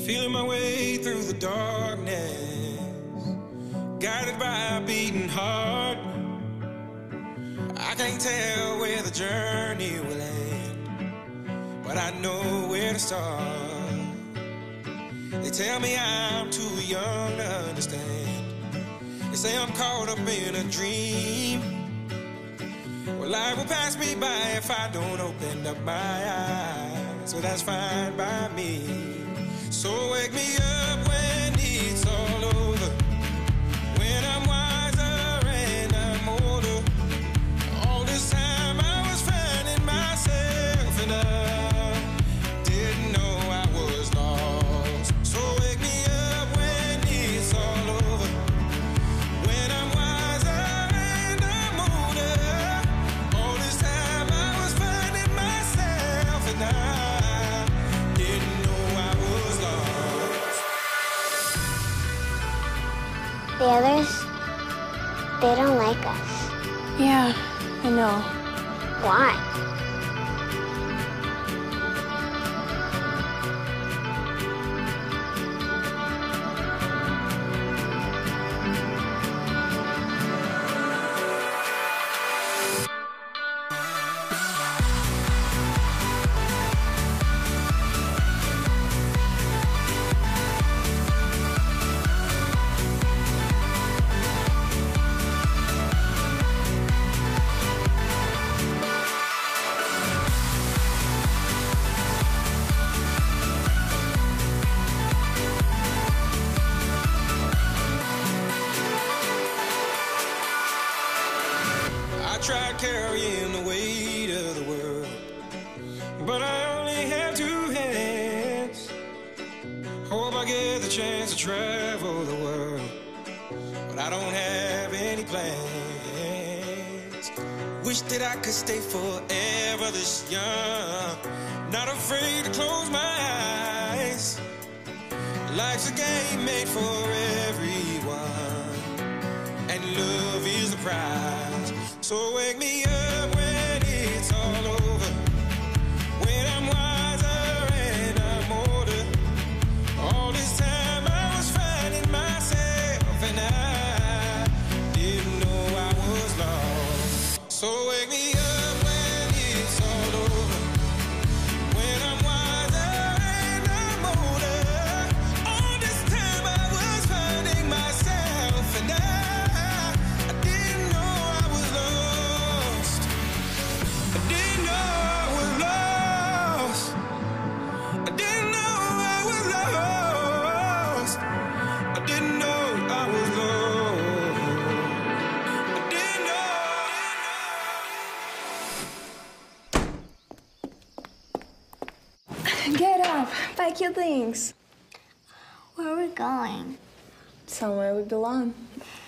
Feeling my way through the darkness, guided by a beating heart. I can't tell where the journey will end, but I know where to start. They tell me I'm too young to understand. They say I'm caught up in a dream. Well, life will pass me by if I don't open up my eyes. So that's fine by me. So wake me up when it's all over, when I'm wiser and I'm older. All this time I was finding myself and I didn't know I was lost. So wake me up when it's all over, when I'm wiser and I'm older. All this time I was finding myself and I didn't know I was lost. The others, they don't like us. Yeah, I know. Why? I tried carrying the weight of the world, but I only have two hands. Hope I get the chance to travel the world, but I don't have any plans. Wish that I could stay forever this young, not afraid to close my eyes. Life's a game made for everyone, and love is the prize. So wake me up when it's all over, when I'm wiser and I'm older. All this time I was finding myself and I didn't know I was lost. So wake me up when it's all over, when I'm wiser and I'm older. All this time I was finding myself and I didn't know I was lost. I didn't know I was lost. I didn't know I was lost. I didn't know I was lost. I didn't know. Get up, pack your things. Where are we going? Somewhere we belong.